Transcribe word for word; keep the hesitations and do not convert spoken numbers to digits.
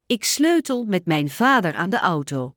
Ik sleutel met mijn vader aan de auto.